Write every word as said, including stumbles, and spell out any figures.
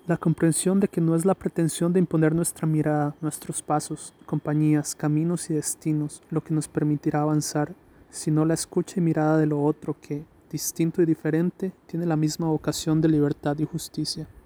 La comprensión de que no es la pretensión de imponer nuestra mirada, nuestros pasos, compañías, caminos y destinos lo que nos permitirá avanzar, sino la escucha y mirada de lo otro que, distinto y diferente, tiene la misma vocación de libertad y justicia.